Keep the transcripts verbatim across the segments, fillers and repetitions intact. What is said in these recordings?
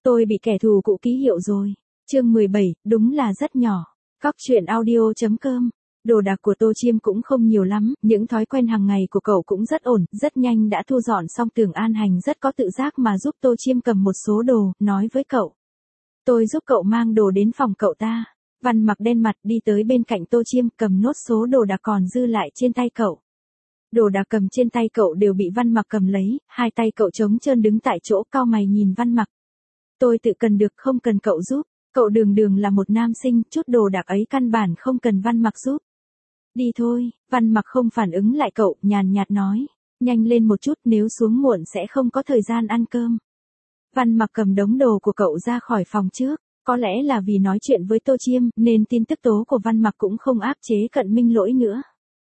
Tôi bị kẻ thù cũ ký hiệu rồi. Chương mười bảy, đúng là rất nhỏ. Cóc truyện audio.com. Đồ đạc của Tô Chiêm cũng không nhiều lắm, những thói quen hàng ngày của cậu cũng rất ổn, rất nhanh đã thu dọn xong. Tưởng An Hành rất có tự giác mà giúp Tô Chiêm cầm một số đồ, nói với cậu. Tôi giúp cậu mang đồ đến phòng cậu ta. Văn Mặc đen mặt đi tới bên cạnh Tô Chiêm, cầm nốt số đồ đạc còn dư lại trên tay cậu. Đồ đạc cầm trên tay cậu đều bị Văn Mặc cầm lấy, hai tay cậu trống trơn đứng tại chỗ, cau mày nhìn Văn Mặc. Tôi tự cần được, không cần cậu giúp. Cậu đường đường là một nam sinh, chút đồ đạc ấy căn bản không cần Văn Mặc giúp. Đi thôi. Văn Mặc không phản ứng lại cậu, nhàn nhạt nói. Nhanh lên một chút, nếu xuống muộn sẽ không có thời gian ăn cơm. Văn Mặc cầm đống đồ của cậu ra khỏi phòng trước. Có lẽ là vì nói chuyện với Tô Chiêm, nên tin tức tố của Văn Mặc cũng không áp chế Cận Minh Lỗi nữa.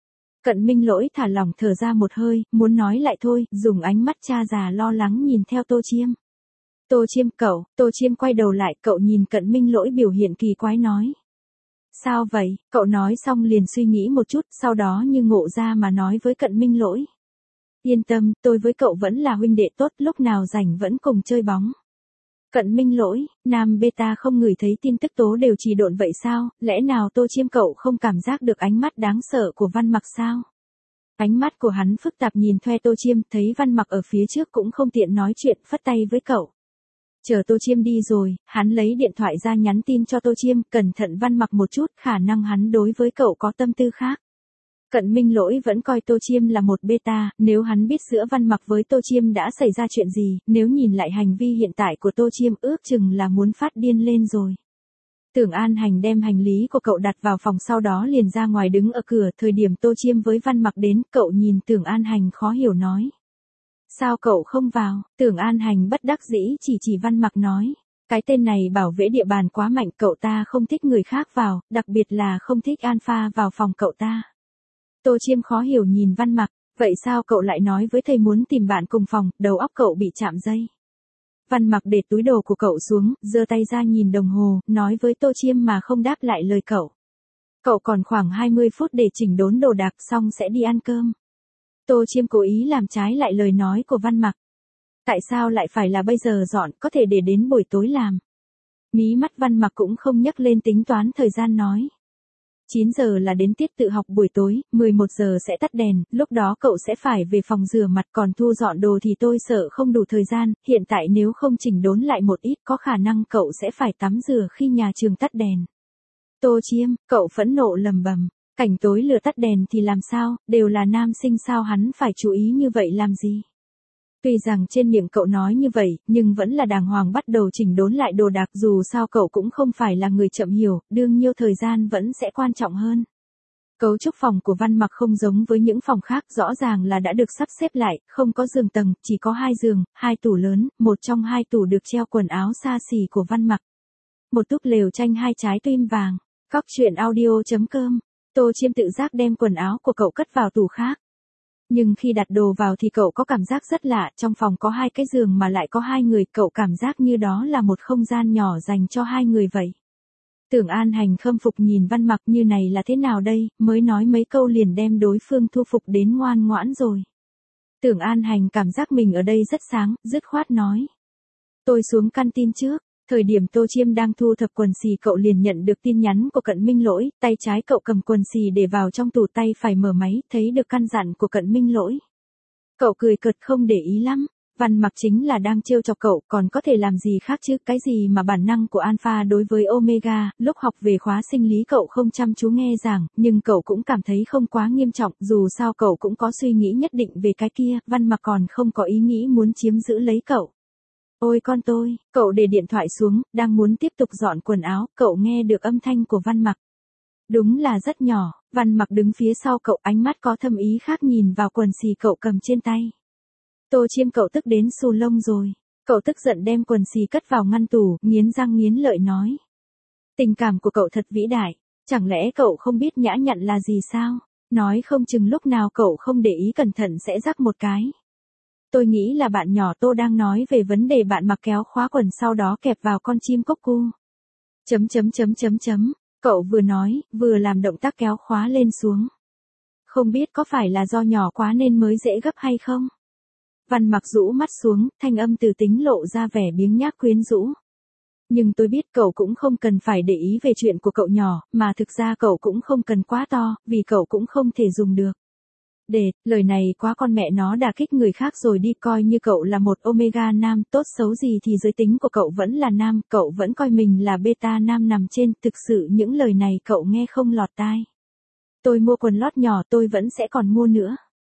Cận Minh Lỗi thả lỏng thở ra một hơi, muốn nói lại thôi, dùng ánh mắt cha già lo lắng nhìn theo Tô Chiêm. Tô Chiêm cậu, Tô Chiêm quay đầu lại, cậu nhìn Cận Minh Lỗi biểu hiện kỳ quái nói. Sao vậy? Cậu nói xong liền suy nghĩ một chút, sau đó như ngộ ra mà nói với Cận Minh Lỗi. Yên tâm, tôi với cậu vẫn là huynh đệ tốt, lúc nào rảnh vẫn cùng chơi bóng. Cận Minh Lỗi, nam beta không ngửi thấy tin tức tố đều trì độn vậy sao, lẽ nào Tô Chiêm cậu không cảm giác được ánh mắt đáng sợ của Văn Mặc sao? Ánh mắt của hắn phức tạp nhìn thuê Tô Chiêm, thấy Văn Mặc ở phía trước cũng không tiện nói chuyện, phất tay với cậu. Chờ Tô Chiêm đi rồi, hắn lấy điện thoại ra nhắn tin cho Tô Chiêm, cẩn thận Văn Mặc một chút, khả năng hắn đối với cậu có tâm tư khác. Cận Minh Lỗi vẫn coi Tô Chiêm là một beta, nếu hắn biết giữa Văn Mặc với Tô Chiêm đã xảy ra chuyện gì, nếu nhìn lại hành vi hiện tại của Tô Chiêm ước chừng là muốn phát điên lên rồi. Tưởng An Hành đem hành lý của cậu đặt vào phòng, sau đó liền ra ngoài đứng ở cửa. Thời điểm Tô Chiêm với Văn Mặc đến, cậu nhìn Tưởng An Hành khó hiểu nói. Sao cậu không vào? Tưởng An Hành bất đắc dĩ chỉ chỉ Văn Mặc nói. Cái tên này bảo vệ địa bàn quá mạnh, cậu ta không thích người khác vào, đặc biệt là không thích Alpha vào phòng cậu ta. Tô Chiêm khó hiểu nhìn Văn Mặc, vậy sao cậu lại nói với thầy muốn tìm bạn cùng phòng, đầu óc cậu bị chạm dây. Văn Mặc để túi đồ của cậu xuống, giơ tay ra nhìn đồng hồ, nói với Tô Chiêm mà không đáp lại lời cậu. Cậu còn khoảng hai mươi phút để chỉnh đốn đồ đạc xong sẽ đi ăn cơm. Tô Chiêm cố ý làm trái lại lời nói của Văn Mặc. Tại sao lại phải là bây giờ dọn, có thể để đến buổi tối làm. Mí mắt Văn Mặc cũng không nhấc lên tính toán thời gian nói. chín giờ là đến tiết tự học buổi tối, mười một giờ sẽ tắt đèn, lúc đó cậu sẽ phải về phòng rửa mặt, còn thu dọn đồ thì tôi sợ không đủ thời gian, hiện tại nếu không chỉnh đốn lại một ít có khả năng cậu sẽ phải tắm rửa khi nhà trường tắt đèn. Tô Chiêm, cậu phẫn nộ lầm bầm, cảnh tối lửa tắt đèn thì làm sao, đều là nam sinh sao hắn phải chú ý như vậy làm gì? Tuy rằng trên miệng cậu nói như vậy, nhưng vẫn là đàng hoàng bắt đầu chỉnh đốn lại đồ đạc, dù sao cậu cũng không phải là người chậm hiểu, đương nhiêu thời gian vẫn sẽ quan trọng hơn. Cấu trúc phòng của Văn Mặc không giống với những phòng khác, rõ ràng là đã được sắp xếp lại, không có giường tầng, chỉ có hai giường, hai tủ lớn, một trong hai tủ được treo quần áo xa xỉ của Văn Mặc. Một túp lều tranh hai trái tim vàng. Cóc truyện audio.com. Tô Chiêm tự giác đem quần áo của cậu cất vào tủ khác. Nhưng khi đặt đồ vào thì cậu có cảm giác rất lạ, trong phòng có hai cái giường mà lại có hai người, cậu cảm giác như đó là một không gian nhỏ dành cho hai người vậy. Tưởng An Hành khâm phục nhìn Văn Mặc, như này là thế nào đây, mới nói mấy câu liền đem đối phương thu phục đến ngoan ngoãn rồi. Tưởng An Hành cảm giác mình ở đây rất sáng, dứt khoát nói. Tôi xuống căn tin trước. Thời điểm Tô Chiêm đang thu thập quần xì cậu liền nhận được tin nhắn của Cận Minh Lỗi, tay trái cậu cầm quần xì để vào trong tủ, tay phải mở máy, thấy được căn dặn của Cận Minh Lỗi. Cậu cười cợt không để ý lắm, Văn Mặc chính là đang trêu chọc cậu, còn có thể làm gì khác chứ, cái gì mà bản năng của Alpha đối với Omega, lúc học về khóa sinh lý cậu không chăm chú nghe giảng, nhưng cậu cũng cảm thấy không quá nghiêm trọng, dù sao cậu cũng có suy nghĩ nhất định về cái kia, Văn Mặc còn không có ý nghĩ muốn chiếm giữ lấy cậu. Ôi con tôi, cậu để điện thoại xuống, đang muốn tiếp tục dọn quần áo, cậu nghe được âm thanh của Văn Mặc. Đúng là rất nhỏ, Văn Mặc đứng phía sau cậu, ánh mắt có thâm ý khác nhìn vào quần xì cậu cầm trên tay. Tô Chiêm cậu tức đến xù lông rồi, cậu tức giận đem quần xì cất vào ngăn tủ, nghiến răng nghiến lợi nói. Tình cảm của cậu thật vĩ đại, chẳng lẽ cậu không biết nhã nhặn là gì sao, nói không chừng lúc nào cậu không để ý cẩn thận sẽ rắc một cái. Tôi nghĩ là bạn nhỏ Tô đang nói về vấn đề bạn mặc kéo khóa quần sau đó kẹp vào con chim cốc cu. Chấm chấm chấm chấm chấm, cậu vừa nói, vừa làm động tác kéo khóa lên xuống. Không biết có phải là do nhỏ quá nên mới dễ gấp hay không? Văn Mặc rũ mắt xuống, thanh âm từ tính lộ ra vẻ biếng nhác quyến rũ. Nhưng tôi biết cậu cũng không cần phải để ý về chuyện của cậu nhỏ, mà thực ra cậu cũng không cần quá to, vì cậu cũng không thể dùng được. Để, lời này quá con mẹ nó đả kích người khác rồi đi, coi như cậu là một omega nam, tốt xấu gì thì giới tính của cậu vẫn là nam, cậu vẫn coi mình là beta nam nằm trên, thực sự những lời này cậu nghe không lọt tai. Tôi mua quần lót nhỏ tôi vẫn sẽ còn mua nữa.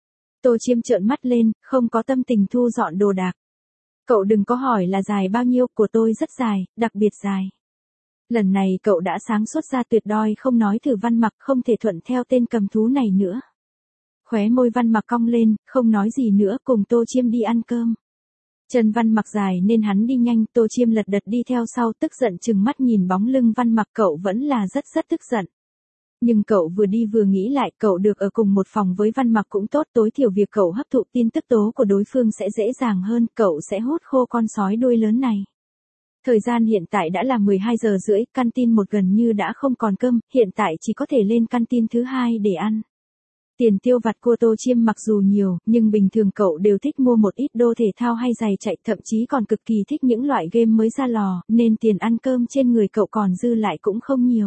Tô Chiêm trợn mắt lên, không có tâm tình thu dọn đồ đạc. Cậu đừng có hỏi là dài bao nhiêu, của tôi rất dài, đặc biệt dài. Lần này cậu đã sáng suốt ra tuyệt đoi không nói thử Văn Mặc không thể thuận theo tên cầm thú này nữa. Khóe môi Văn Mặc cong lên, không nói gì nữa, cùng Tô Chiêm đi ăn cơm. Chân Văn Mặc dài nên hắn đi nhanh, Tô Chiêm lật đật đi theo sau, tức giận chừng mắt nhìn bóng lưng Văn Mặc, cậu vẫn là rất rất tức giận. Nhưng cậu vừa đi vừa nghĩ lại, cậu được ở cùng một phòng với Văn Mặc cũng tốt, tối thiểu việc cậu hấp thụ tin tức tố của đối phương sẽ dễ dàng hơn, cậu sẽ hút khô con sói đuôi lớn này. Thời gian hiện tại đã là mười hai giờ rưỡi, canteen một gần như đã không còn cơm, hiện tại chỉ có thể lên canteen thứ hai để ăn. Tiền tiêu vặt của Tô Chiêm mặc dù nhiều, nhưng bình thường cậu đều thích mua một ít đô thể thao hay giày chạy, thậm chí còn cực kỳ thích những loại game mới ra lò, nên tiền ăn cơm trên người cậu còn dư lại cũng không nhiều.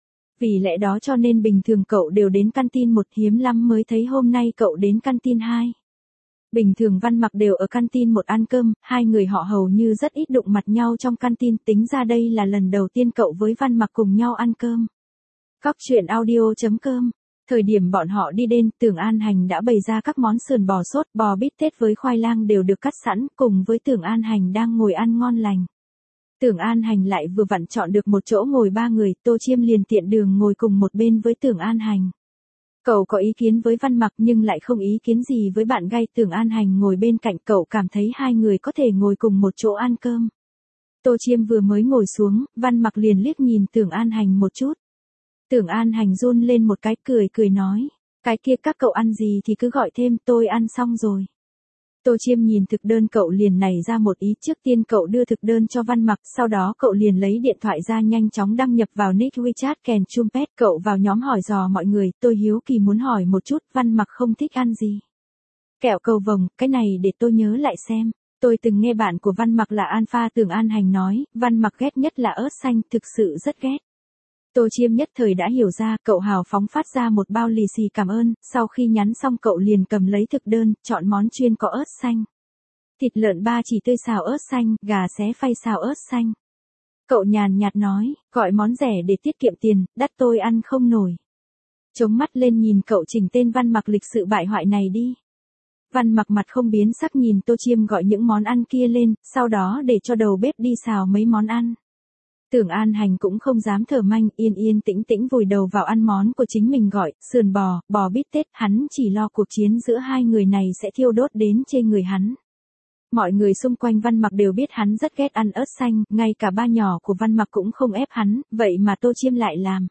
Vì lẽ đó cho nên bình thường cậu đều đến canteen một, hiếm lắm mới thấy hôm nay cậu đến canteen hai. Bình thường Văn Mặc đều ở canteen một ăn cơm, hai người họ hầu như rất ít đụng mặt nhau trong canteen, tính ra đây là lần đầu tiên cậu với Văn Mặc cùng nhau ăn cơm. Cóc truyện audio chấm com. Thời điểm bọn họ đi đến, Tưởng An Hành đã bày ra các món sườn bò sốt, bò bít tết với khoai lang đều được cắt sẵn, cùng với Tưởng An Hành đang ngồi ăn ngon lành. Tưởng An Hành lại vừa vặn chọn được một chỗ ngồi ba người, Tô Chiêm liền tiện đường ngồi cùng một bên với Tưởng An Hành. Cậu có ý kiến với Văn Mặc nhưng lại không ý kiến gì với bạn gay. Tưởng An Hành ngồi bên cạnh cậu, cảm thấy hai người có thể ngồi cùng một chỗ ăn cơm. Tô Chiêm vừa mới ngồi xuống, Văn Mặc liền liếc nhìn Tưởng An Hành một chút. Tưởng An Hành run lên một cái, cười cười nói, cái kia các cậu ăn gì thì cứ gọi thêm, tôi ăn xong rồi. Tô Chiêm nhìn thực đơn cậu liền nảy ra một ý, trước tiên cậu đưa thực đơn cho Văn Mặc, sau đó cậu liền lấy điện thoại ra nhanh chóng đăng nhập vào nick WeChat kèn Chumpet, cậu vào nhóm hỏi dò mọi người, tôi hiếu kỳ muốn hỏi một chút, Văn Mặc không thích ăn gì. Kẹo cầu vồng, cái này để tôi nhớ lại xem. Tôi từng nghe bạn của Văn Mặc là Alpha Tưởng An Hành nói, Văn Mặc ghét nhất là ớt xanh, thực sự rất ghét. Tô Chiêm nhất thời đã hiểu ra, cậu hào phóng phát ra một bao lì xì cảm ơn, sau khi nhắn xong cậu liền cầm lấy thực đơn, chọn món chuyên có ớt xanh. Thịt lợn ba chỉ tươi xào ớt xanh, gà xé phay xào ớt xanh. Cậu nhàn nhạt nói, gọi món rẻ để tiết kiệm tiền, đắt tôi ăn không nổi. Chống mắt lên nhìn cậu chỉnh tên Văn Mặc lịch sự bại hoại này đi. Văn Mặc mặt không biến sắc nhìn Tô Chiêm gọi những món ăn kia lên, sau đó để cho đầu bếp đi xào mấy món ăn. Tưởng An Hành cũng không dám thở manh, yên yên tĩnh tĩnh vùi đầu vào ăn món của chính mình gọi, sườn bò, bò bít tết, hắn chỉ lo cuộc chiến giữa hai người này sẽ thiêu đốt đến trên người hắn. Mọi người xung quanh Văn Mặc đều biết hắn rất ghét ăn ớt xanh, ngay cả ba nhỏ của Văn Mặc cũng không ép hắn, vậy mà Tô Chiêm lại làm.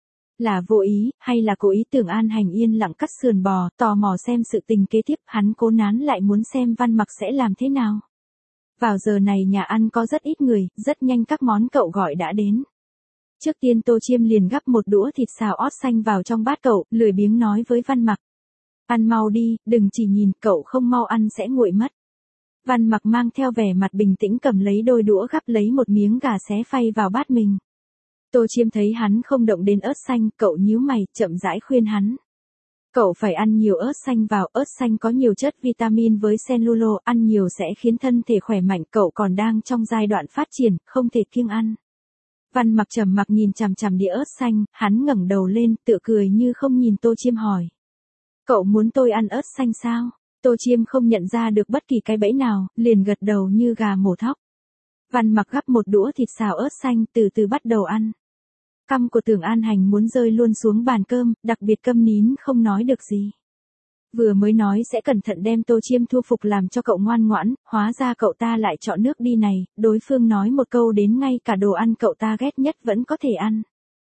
Là vô ý, hay là cố ý? Tưởng An Hành yên lặng cắt sườn bò, tò mò xem sự tình kế tiếp, hắn cố nán lại muốn xem Văn Mặc sẽ làm thế nào. Vào giờ này nhà ăn có rất ít người, rất nhanh các món cậu gọi đã đến. Trước tiên Tô Chiêm liền gắp một đũa thịt xào ót xanh vào trong bát cậu, lười biếng nói với Văn Mặc. Ăn mau đi, đừng chỉ nhìn, cậu không mau ăn sẽ nguội mất. Văn Mặc mang theo vẻ mặt bình tĩnh cầm lấy đôi đũa gắp lấy một miếng gà xé phay vào bát mình. Tô Chiêm thấy hắn không động đến ớt xanh, cậu nhíu mày, chậm rãi khuyên hắn. Cậu phải ăn nhiều ớt xanh vào, ớt xanh có nhiều chất vitamin với cellulose, ăn nhiều sẽ khiến thân thể khỏe mạnh, cậu còn đang trong giai đoạn phát triển, không thể kiêng ăn. Văn Mặc trầm mặc nhìn chằm chằm đĩa ớt xanh, hắn ngẩng đầu lên, tựa cười như không nhìn Tô Chiêm hỏi. Cậu muốn tôi ăn ớt xanh sao? Tô Chiêm không nhận ra được bất kỳ cái bẫy nào, liền gật đầu như gà mổ thóc. Văn Mặc gắp một đũa thịt xào ớt xanh, từ từ bắt đầu ăn. Căm của Tưởng An Hành muốn rơi luôn xuống bàn cơm, đặc biệt câm nín không nói được gì. Vừa mới nói sẽ cẩn thận đem Tô Chiêm thu phục làm cho cậu ngoan ngoãn, hóa ra cậu ta lại chọn nước đi này, đối phương nói một câu đến ngay cả đồ ăn cậu ta ghét nhất vẫn có thể ăn.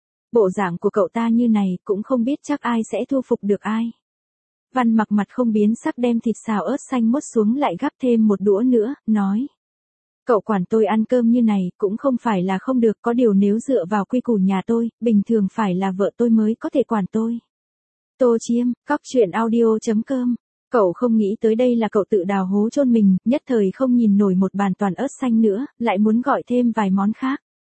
Bộ dạng của cậu ta như này cũng không biết chắc ai sẽ thu phục được ai. Văn Mặc mặt không biến sắc đem thịt xào ớt xanh mốt xuống lại gắp thêm một đũa nữa, nói. Cậu quản tôi ăn cơm như này cũng không phải là không được, có điều nếu dựa vào quy củ nhà tôi, bình thường phải là vợ tôi mới có thể quản tôi. Tô Chiêm, cóc truyện audio chấm com. Cậu không nghĩ tới đây là cậu tự đào hố chôn mình, nhất thời không nhìn nổi một bàn toàn ớt xanh nữa, lại muốn gọi thêm vài món khác.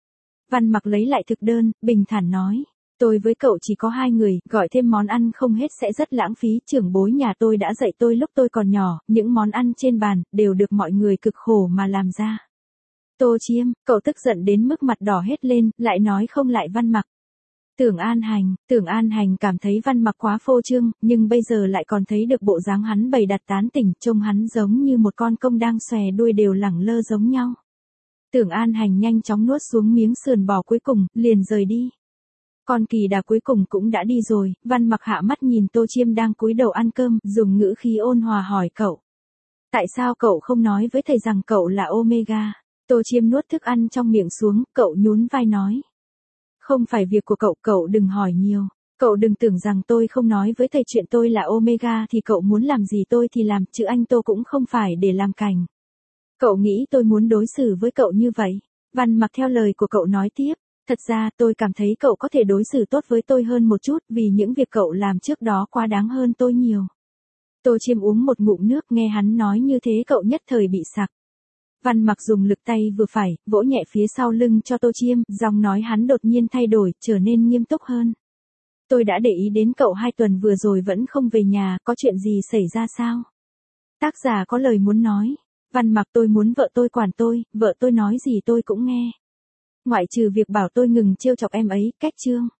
Văn Mặc lấy lại thực đơn, bình thản nói. Tôi với cậu chỉ có hai người, gọi thêm món ăn không hết sẽ rất lãng phí. Trưởng bối nhà tôi đã dạy tôi lúc tôi còn nhỏ, những món ăn trên bàn, đều được mọi người cực khổ mà làm ra. Tô Chiêm, cậu tức giận đến mức mặt đỏ hết lên, lại nói không lại Văn Mặc. Tưởng An Hành, Tưởng An Hành cảm thấy Văn Mặc quá phô trương, nhưng bây giờ lại còn thấy được bộ dáng hắn bày đặt tán tỉnh, trông hắn giống như một con công đang xòe đuôi đều lẳng lơ giống nhau. Tưởng An Hành nhanh chóng nuốt xuống miếng sườn bò cuối cùng, liền rời đi. Con kỳ đà cuối cùng cũng đã đi rồi, Văn Mặc hạ mắt nhìn Tô Chiêm đang cúi đầu ăn cơm, dùng ngữ khí ôn hòa hỏi cậu. Tại sao cậu không nói với thầy rằng cậu là Omega? Tô Chiêm nuốt thức ăn trong miệng xuống, cậu nhún vai nói. Không phải việc của cậu, cậu đừng hỏi nhiều. Cậu đừng tưởng rằng tôi không nói với thầy chuyện tôi là Omega thì cậu muốn làm gì tôi thì làm, chứ anh Tô cũng không phải để làm cành. Cậu nghĩ tôi muốn đối xử với cậu như vậy? Văn Mặc theo lời của cậu nói tiếp. Thật ra tôi cảm thấy cậu có thể đối xử tốt với tôi hơn một chút vì những việc cậu làm trước đó quá đáng hơn tôi nhiều. Tô Chiêm uống một ngụm nước, nghe hắn nói như thế cậu nhất thời bị sặc. Văn Mặc dùng lực tay vừa phải, vỗ nhẹ phía sau lưng cho Tô Chiêm, giọng nói hắn đột nhiên thay đổi, trở nên nghiêm túc hơn. Tôi đã để ý đến cậu hai tuần vừa rồi vẫn không về nhà, có chuyện gì xảy ra sao? Tác giả có lời muốn nói. Văn Mặc, tôi muốn vợ tôi quản tôi, vợ tôi nói gì tôi cũng nghe. Ngoại trừ việc bảo tôi ngừng trêu chọc em ấy, cách chương.